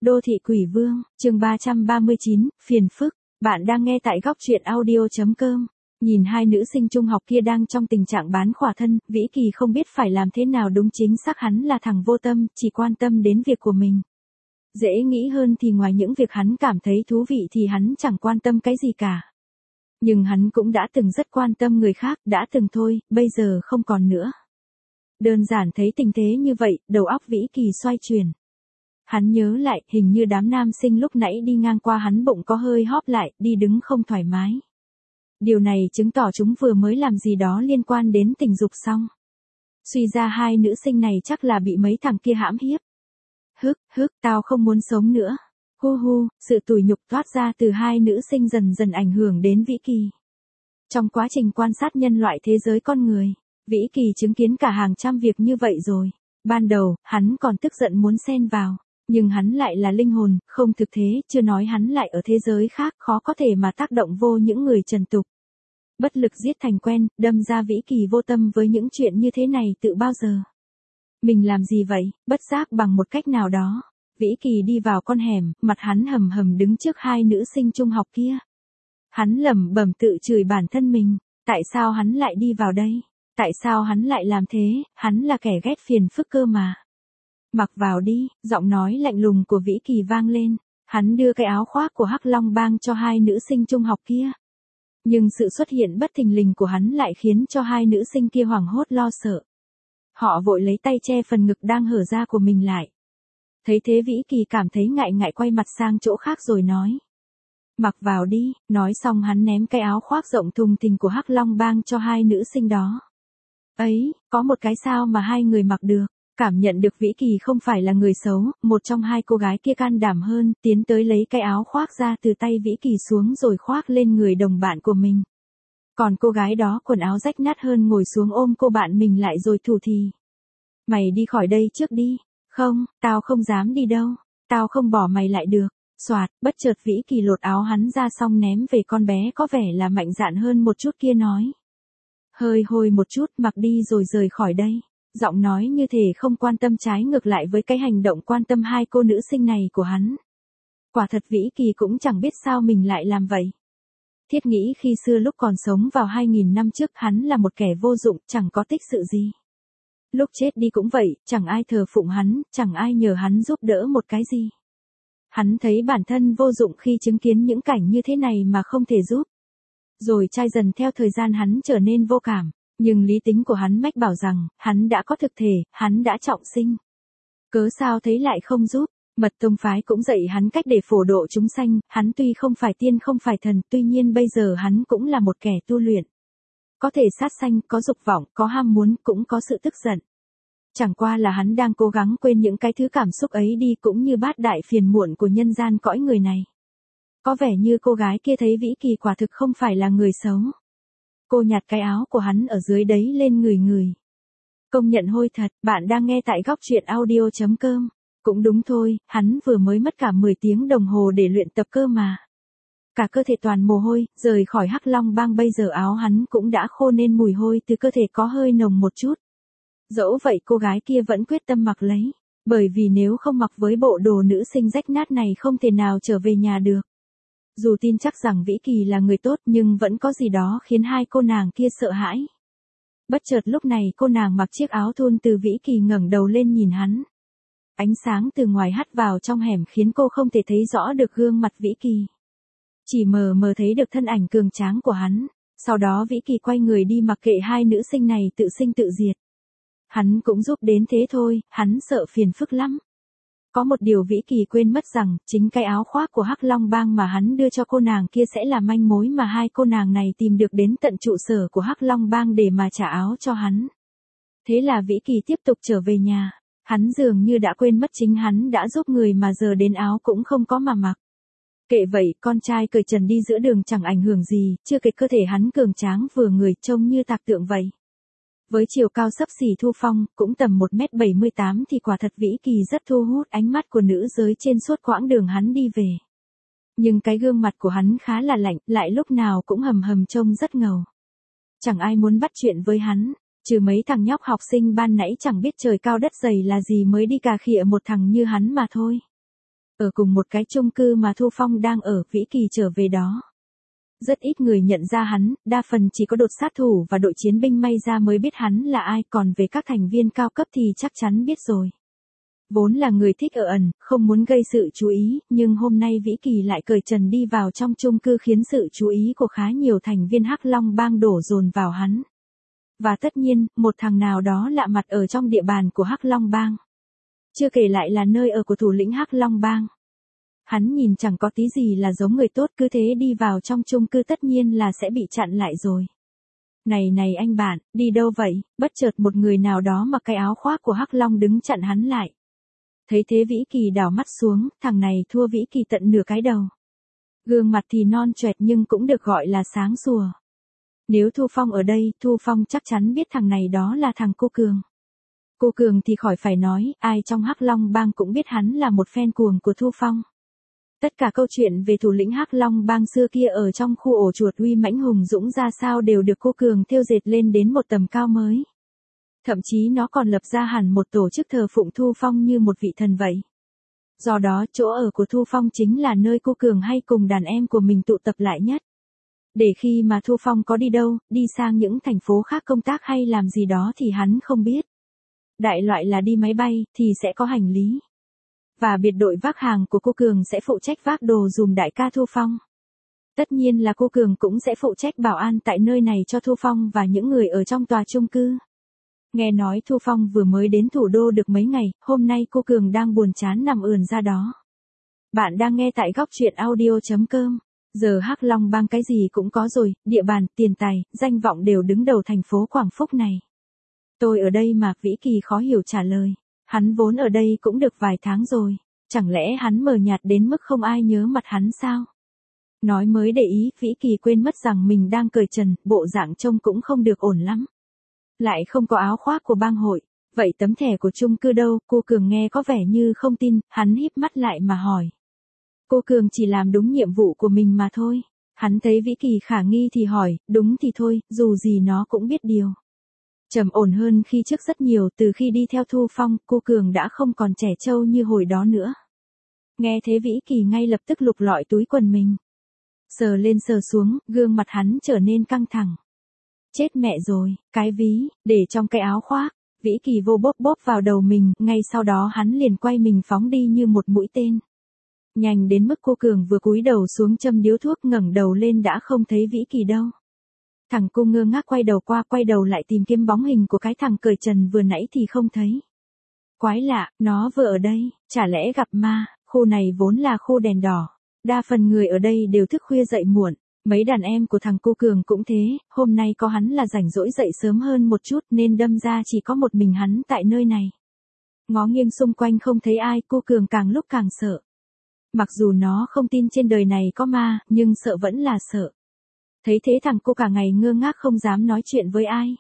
Đô thị quỷ vương, chương 339, phiền phức. Bạn đang nghe tại góc truyện audio.com. Nhìn hai nữ sinh trung học kia đang trong tình trạng bán khỏa thân, Vĩ Kỳ không biết phải làm thế nào đúng, chính xác hắn là thằng vô tâm, chỉ quan tâm đến việc của mình. Dễ nghĩ hơn thì ngoài những việc hắn cảm thấy thú vị thì hắn chẳng quan tâm cái gì cả. Nhưng hắn cũng đã từng rất quan tâm người khác, đã từng thôi, bây giờ không còn nữa. Đơn giản thấy tình thế như vậy, đầu óc Vĩ Kỳ xoay chuyển. Hắn nhớ lại, hình như đám nam sinh lúc nãy đi ngang qua hắn bụng có hơi hóp lại, đi đứng không thoải mái. Điều này chứng tỏ chúng vừa mới làm gì đó liên quan đến tình dục xong. Suy ra hai nữ sinh này chắc là bị mấy thằng kia hãm hiếp. Tao không muốn sống nữa. Hu, sự tủi nhục thoát ra từ hai nữ sinh dần dần ảnh hưởng đến Vĩ Kỳ. Trong quá trình quan sát nhân loại thế giới con người, Vĩ Kỳ chứng kiến cả hàng trăm việc như vậy rồi. Ban đầu, hắn còn tức giận muốn xen vào. Nhưng hắn lại là linh hồn, không thực thế, chưa nói hắn lại ở thế giới khác, khó có thể mà tác động vô những người trần tục. Bất lực giết thành quen, đâm ra Vĩ Kỳ vô tâm với những chuyện như thế này tự bao giờ. Mình làm gì vậy, bất giác bằng một cách nào đó. Vĩ Kỳ đi vào con hẻm, mặt hắn hầm hầm đứng trước hai nữ sinh trung học kia. Hắn lẩm bẩm tự chửi bản thân mình, tại sao hắn lại đi vào đây? Tại sao hắn lại làm thế, hắn là kẻ ghét phiền phức cơ mà. Mặc vào đi, giọng nói lạnh lùng của Vĩ Kỳ vang lên, hắn đưa cái áo khoác của Hắc Long Bang cho hai nữ sinh trung học kia. Nhưng sự xuất hiện bất thình lình của hắn lại khiến cho hai nữ sinh kia hoảng hốt lo sợ. Họ vội lấy tay che phần ngực đang hở ra của mình lại. Thấy thế Vĩ Kỳ cảm thấy ngại quay mặt sang chỗ khác rồi nói. Mặc vào đi, nói xong hắn ném cái áo khoác rộng thùng thình của Hắc Long Bang cho hai nữ sinh đó. Ấy, có một cái sao mà hai người mặc được. Cảm nhận được Vĩ Kỳ không phải là người xấu, một trong hai cô gái kia can đảm hơn, tiến tới lấy cái áo khoác ra từ tay Vĩ Kỳ xuống rồi khoác lên người đồng bạn của mình. Còn cô gái đó quần áo rách nát hơn ngồi xuống ôm cô bạn mình lại rồi thủ thỉ. Mày đi khỏi đây trước đi. Không, tao không dám đi đâu. Tao không bỏ mày lại được. Soạt, bất chợt Vĩ Kỳ lột áo hắn ra xong ném về con bé có vẻ là mạnh dạn hơn một chút kia nói. Hơi hôi một chút, mặc đi rồi rời khỏi đây. Giọng nói như thể không quan tâm, trái ngược lại với cái hành động quan tâm hai cô nữ sinh này của hắn. Quả thật Vĩ Kỳ cũng chẳng biết sao mình lại làm vậy. Thiết nghĩ khi xưa lúc còn sống vào 2000 năm trước hắn là một kẻ vô dụng, chẳng có tích sự gì. Lúc chết đi cũng vậy, chẳng ai thờ phụng hắn, chẳng ai nhờ hắn giúp đỡ một cái gì. Hắn thấy bản thân vô dụng khi chứng kiến những cảnh như thế này mà không thể giúp. Rồi chai dần theo thời gian hắn trở nên vô cảm. Nhưng lý tính của hắn mách bảo rằng, hắn đã có thực thể, hắn đã trọng sinh. Cớ sao thấy lại không giúp, Mật tông phái cũng dạy hắn cách để phổ độ chúng sanh, hắn tuy không phải tiên không phải thần, tuy nhiên bây giờ hắn cũng là một kẻ tu luyện. Có thể sát sanh, có dục vọng, có ham muốn, cũng có sự tức giận. Chẳng qua là hắn đang cố gắng quên những cái thứ cảm xúc ấy đi cũng như bát đại phiền muộn của nhân gian cõi người này. Có vẻ như cô gái kia thấy Vĩ Kỳ quả thực không phải là người xấu. Cô nhặt cái áo của hắn ở dưới đấy lên người. Công nhận hôi thật, bạn đang nghe tại góc truyện audio.com. Cũng đúng thôi, hắn vừa mới mất cả 10 tiếng đồng hồ để luyện tập cơ mà. Cả cơ thể toàn mồ hôi, rời khỏi Hắc Long Bang bây giờ áo hắn cũng đã khô nên mùi hôi từ cơ thể có hơi nồng một chút. Dẫu vậy cô gái kia vẫn quyết tâm mặc lấy, bởi vì nếu không mặc với bộ đồ nữ sinh rách nát này không thể nào trở về nhà được. Dù tin chắc rằng Vĩ Kỳ là người tốt nhưng vẫn có gì đó khiến hai cô nàng kia sợ hãi. Bất chợt lúc này cô nàng mặc chiếc áo thun từ Vĩ Kỳ ngẩng đầu lên nhìn hắn. Ánh sáng từ ngoài hắt vào trong hẻm khiến cô không thể thấy rõ được gương mặt Vĩ Kỳ. Chỉ mờ mờ thấy được thân ảnh cường tráng của hắn. Sau đó Vĩ Kỳ quay người đi mặc kệ hai nữ sinh này tự sinh tự diệt. Hắn cũng giúp đến thế thôi, hắn sợ phiền phức lắm. Có một điều Vĩ Kỳ quên mất rằng, chính cái áo khoác của Hắc Long Bang mà hắn đưa cho cô nàng kia sẽ là manh mối mà hai cô nàng này tìm được đến tận trụ sở của Hắc Long Bang để mà trả áo cho hắn. Thế là Vĩ Kỳ tiếp tục trở về nhà. Hắn dường như đã quên mất chính hắn đã giúp người mà giờ đến áo cũng không có mà mặc. Kệ vậy, con trai cởi trần đi giữa đường chẳng ảnh hưởng gì, chưa kể cơ thể hắn cường tráng vừa người trông như tạc tượng vậy. Với chiều cao xấp xỉ Thu Phong, cũng tầm 1m78 thì quả thật Vĩ Kỳ rất thu hút ánh mắt của nữ giới trên suốt quãng đường hắn đi về. Nhưng cái gương mặt của hắn khá là lạnh, lại lúc nào cũng hầm hầm trông rất ngầu. Chẳng ai muốn bắt chuyện với hắn, trừ mấy thằng nhóc học sinh ban nãy chẳng biết trời cao đất dày là gì mới đi cà khịa một thằng như hắn mà thôi. Ở cùng một cái chung cư mà Thu Phong đang ở, Vĩ Kỳ trở về đó. Rất ít người nhận ra hắn, đa phần chỉ có đột sát thủ và đội chiến binh may ra mới biết hắn là ai, còn về các thành viên cao cấp thì chắc chắn biết rồi. Vốn là người thích ở ẩn, không muốn gây sự chú ý, nhưng hôm nay Vĩ Kỳ lại cởi trần đi vào trong chung cư khiến sự chú ý của khá nhiều thành viên Hắc Long Bang đổ dồn vào hắn. Và tất nhiên, một thằng nào đó lạ mặt ở trong địa bàn của Hắc Long Bang. Chưa kể lại là nơi ở của thủ lĩnh Hắc Long Bang. Hắn nhìn chẳng có tí gì là giống người tốt, cứ thế đi vào trong chung cư tất nhiên là sẽ bị chặn lại rồi. Này anh bạn, đi đâu vậy? Bất chợt một người nào đó mặc cái áo khoác của Hắc Long đứng chặn hắn lại. Thấy thế Vĩ Kỳ đảo mắt xuống, thằng này thua Vĩ Kỳ tận nửa cái đầu. Gương mặt thì non choẹt nhưng cũng được gọi là sáng sủa. Nếu Thu Phong ở đây, Thu Phong chắc chắn biết thằng này đó là thằng Cô Cường. Cô Cường thì khỏi phải nói, ai trong Hắc Long Bang cũng biết hắn là một fan cuồng của Thu Phong. Tất cả câu chuyện về thủ lĩnh Hắc Long Bang xưa kia ở trong khu ổ chuột uy mãnh hùng dũng ra sao đều được Cô Cường thêu dệt lên đến một tầm cao mới. Thậm chí nó còn lập ra hẳn một tổ chức thờ phụng Thu Phong như một vị thần vậy. Do đó chỗ ở của Thu Phong chính là nơi Cô Cường hay cùng đàn em của mình tụ tập lại nhất. Để khi mà Thu Phong có đi đâu, đi sang những thành phố khác công tác hay làm gì đó thì hắn không biết. Đại loại là đi máy bay, thì sẽ có hành lý. Và biệt đội vác hàng của Cô Cường sẽ phụ trách vác đồ dùm đại ca Thu Phong. Tất nhiên là Cô Cường cũng sẽ phụ trách bảo an tại nơi này cho Thu Phong và những người ở trong tòa chung cư. Nghe nói Thu Phong vừa mới đến thủ đô được mấy ngày, hôm nay Cô Cường đang buồn chán nằm ườn ra đó. Bạn đang nghe tại góc truyện audio.com. Giờ Hắc Long Bang cái gì cũng có rồi, địa bàn, tiền tài, danh vọng đều đứng đầu thành phố Quảng Phúc này. Tôi ở đây mà, Vĩ Kỳ khó hiểu trả lời. Hắn vốn ở đây cũng được vài tháng rồi. Chẳng lẽ hắn mờ nhạt đến mức không ai nhớ mặt hắn sao? Nói mới để ý, Vĩ Kỳ quên mất rằng mình đang cởi trần, bộ dạng trông cũng không được ổn lắm. Lại không có áo khoác của bang hội. Vậy tấm thẻ của chung cư đâu? Cô Cường nghe có vẻ như không tin, hắn híp mắt lại mà hỏi. Cô Cường chỉ làm đúng nhiệm vụ của mình mà thôi. Hắn thấy Vĩ Kỳ khả nghi thì hỏi, đúng thì thôi, dù gì nó cũng biết điều. Trầm ổn hơn khi trước rất nhiều, từ khi đi theo Thu Phong, Cô Cường đã không còn trẻ trâu như hồi đó nữa. Nghe thế Vĩ Kỳ ngay lập tức lục lọi túi quần mình. Sờ lên sờ xuống, gương mặt hắn trở nên căng thẳng. Chết mẹ rồi, cái ví, để trong cái áo khoác. Vĩ Kỳ vô bóp bóp vào đầu mình, ngay sau đó hắn liền quay mình phóng đi như một mũi tên. Nhanh đến mức Cô Cường vừa cúi đầu xuống châm điếu thuốc ngẩng đầu lên đã không thấy Vĩ Kỳ đâu. Thằng cô ngơ ngác quay đầu qua quay đầu lại tìm kiếm bóng hình của cái thằng cởi trần vừa nãy thì không thấy. Quái lạ, nó vừa ở đây, chả lẽ gặp ma, khu này vốn là khu đèn đỏ. Đa phần người ở đây đều thức khuya dậy muộn, mấy đàn em của thằng Cô Cường cũng thế, hôm nay có hắn là rảnh rỗi dậy sớm hơn một chút nên đâm ra chỉ có một mình hắn tại nơi này. Ngó nghiêng xung quanh không thấy ai, Cô Cường càng lúc càng sợ. Mặc dù nó không tin trên đời này có ma, nhưng sợ vẫn là sợ. Thấy thế thằng cô cả ngày ngơ ngác không dám nói chuyện với ai.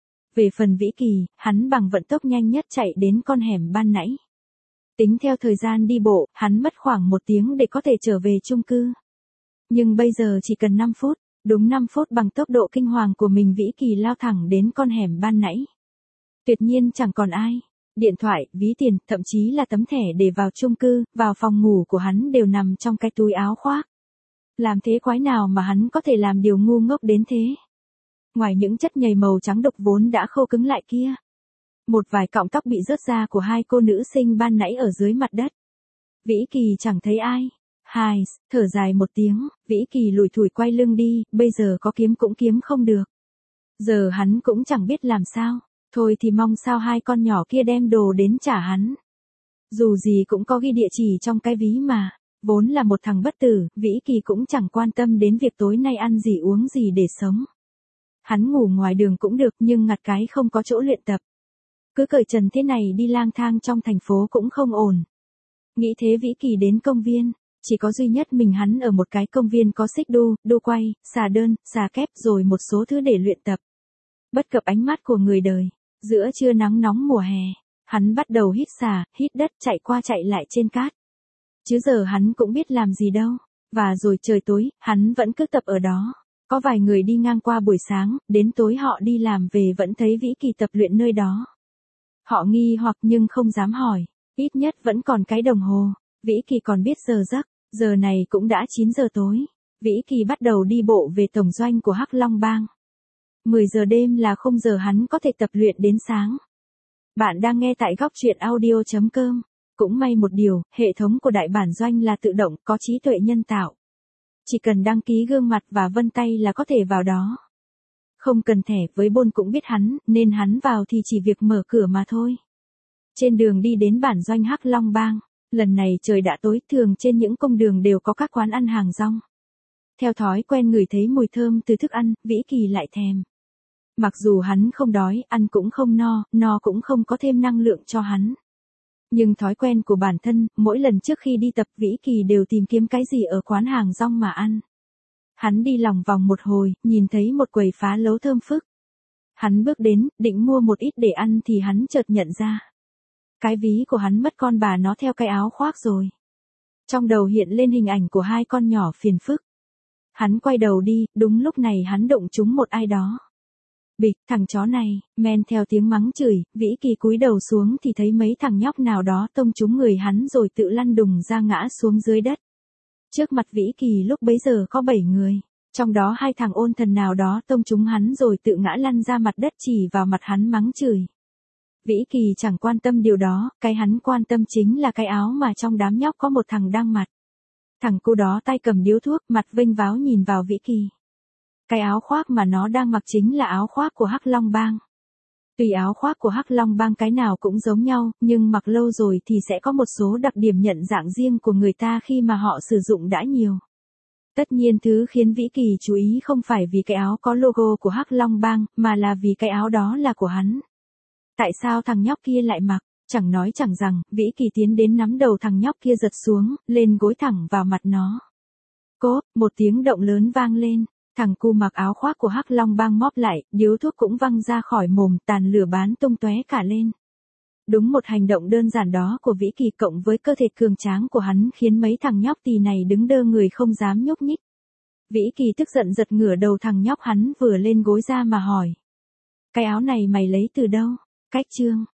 Về phần Vĩ Kỳ, hắn bằng vận tốc nhanh nhất chạy đến con hẻm ban nãy. Tính theo thời gian đi bộ, hắn mất khoảng 1 tiếng để có thể trở về chung cư. Nhưng bây giờ chỉ cần 5 phút, đúng 5 phút bằng tốc độ kinh hoàng của mình Vĩ Kỳ lao thẳng đến con hẻm ban nãy. Tuyệt nhiên chẳng còn ai. Điện thoại, ví tiền, thậm chí là tấm thẻ để vào chung cư, vào phòng ngủ của hắn đều nằm trong cái túi áo khoác. Làm thế quái nào mà hắn có thể làm điều ngu ngốc đến thế? Ngoài những chất nhầy màu trắng đục vốn đã khô cứng lại kia. Một vài cọng tóc bị rớt ra của hai cô nữ sinh ban nãy ở dưới mặt đất. Vĩ Kỳ chẳng thấy ai. Thở dài một tiếng, Vĩ Kỳ lủi thủi quay lưng đi, bây giờ có kiếm cũng kiếm không được. Giờ hắn cũng chẳng biết làm sao. Thôi thì mong sao hai con nhỏ kia đem đồ đến trả hắn. Dù gì cũng có ghi địa chỉ trong cái ví mà. Vốn là một thằng bất tử, Vĩ Kỳ cũng chẳng quan tâm đến việc tối nay ăn gì uống gì để sống. Hắn ngủ ngoài đường cũng được nhưng ngặt cái không có chỗ luyện tập. Cứ cởi trần thế này đi lang thang trong thành phố cũng không ổn. Nghĩ thế Vĩ Kỳ đến công viên. Chỉ có duy nhất mình hắn ở một cái công viên có xích đu, đu quay, xà đơn, xà kép rồi một số thứ để luyện tập. Bất cập ánh mắt của người đời. Giữa trưa nắng nóng mùa hè, hắn bắt đầu hít xà, hít đất chạy qua chạy lại trên cát. Chứ giờ hắn cũng biết làm gì đâu. Và rồi trời tối, hắn vẫn cứ tập ở đó. Có vài người đi ngang qua buổi sáng, đến tối họ đi làm về vẫn thấy Vĩ Kỳ tập luyện nơi đó. Họ nghi hoặc nhưng không dám hỏi, ít nhất vẫn còn cái đồng hồ. Vĩ Kỳ còn biết giờ giấc, giờ này cũng đã 9 giờ tối. Vĩ Kỳ bắt đầu đi bộ về tổng doanh của Hắc Long Bang. 10 giờ đêm là khung giờ hắn có thể tập luyện đến sáng. Bạn đang nghe tại góc truyện audio.com. Cũng may một điều, hệ thống của đại bản doanh là tự động, có trí tuệ nhân tạo. Chỉ cần đăng ký gương mặt và vân tay là có thể vào đó. Không cần thẻ, với Bôn cũng biết hắn, nên hắn vào thì chỉ việc mở cửa mà thôi. Trên đường đi đến bản doanh Hắc Long Bang, lần này trời đã tối, thường trên những công đường đều có các quán ăn hàng rong. Theo thói quen ngửi thấy mùi thơm từ thức ăn, Vĩ Kỳ lại thèm. Mặc dù hắn không đói, ăn cũng không no cũng không có thêm năng lượng cho hắn. Nhưng thói quen của bản thân, mỗi lần trước khi đi tập Vĩ Kỳ đều tìm kiếm cái gì ở quán hàng rong mà ăn. Hắn đi lòng vòng một hồi, nhìn thấy một quầy phá lấu thơm phức. Hắn bước đến, định mua một ít để ăn thì hắn chợt nhận ra. Cái ví của hắn mất con bà nó theo cái áo khoác rồi. Trong đầu hiện lên hình ảnh của hai con nhỏ phiền phức. Hắn quay đầu đi, đúng lúc này hắn đụng trúng một ai đó. Bịch, thằng chó này, men theo tiếng mắng chửi, Vĩ Kỳ cúi đầu xuống thì thấy mấy thằng nhóc nào đó tông trúng người hắn rồi tự lăn đùng ra ngã xuống dưới đất. Trước mặt Vĩ Kỳ lúc bấy giờ có 7 người, trong đó 2 thằng ôn thần nào đó tông trúng hắn rồi tự ngã lăn ra mặt đất chỉ vào mặt hắn mắng chửi. Vĩ Kỳ chẳng quan tâm điều đó, cái hắn quan tâm chính là cái áo mà trong đám nhóc có một thằng đang mặc. Thằng cu đó tay cầm điếu thuốc, mặt vênh váo nhìn vào Vĩ Kỳ. Cái áo khoác mà nó đang mặc chính là áo khoác của Hắc Long Bang. Tuy áo khoác của Hắc Long Bang cái nào cũng giống nhau, nhưng mặc lâu rồi thì sẽ có một số đặc điểm nhận dạng riêng của người ta khi mà họ sử dụng đã nhiều. Tất nhiên thứ khiến Vĩ Kỳ chú ý không phải vì cái áo có logo của Hắc Long Bang, mà là vì cái áo đó là của hắn. Tại sao thằng nhóc kia lại mặc? Chẳng nói chẳng rằng, Vĩ Kỳ tiến đến nắm đầu thằng nhóc kia giật xuống, lên gối thẳng vào mặt nó. Cốp, một tiếng động lớn vang lên. Thằng cu mặc áo khoác của Hắc Long Bang móp lại, điếu thuốc cũng văng ra khỏi mồm, tàn lửa bán tung tóe cả lên. Đúng một hành động đơn giản đó của Vĩ Kỳ cộng với cơ thể cường tráng của hắn khiến mấy thằng nhóc tì này đứng đơ người không dám nhúc nhích. Vĩ Kỳ tức giận giật ngửa đầu thằng nhóc hắn vừa lên gối ra mà hỏi. Cái áo này mày lấy từ đâu? Cách chương.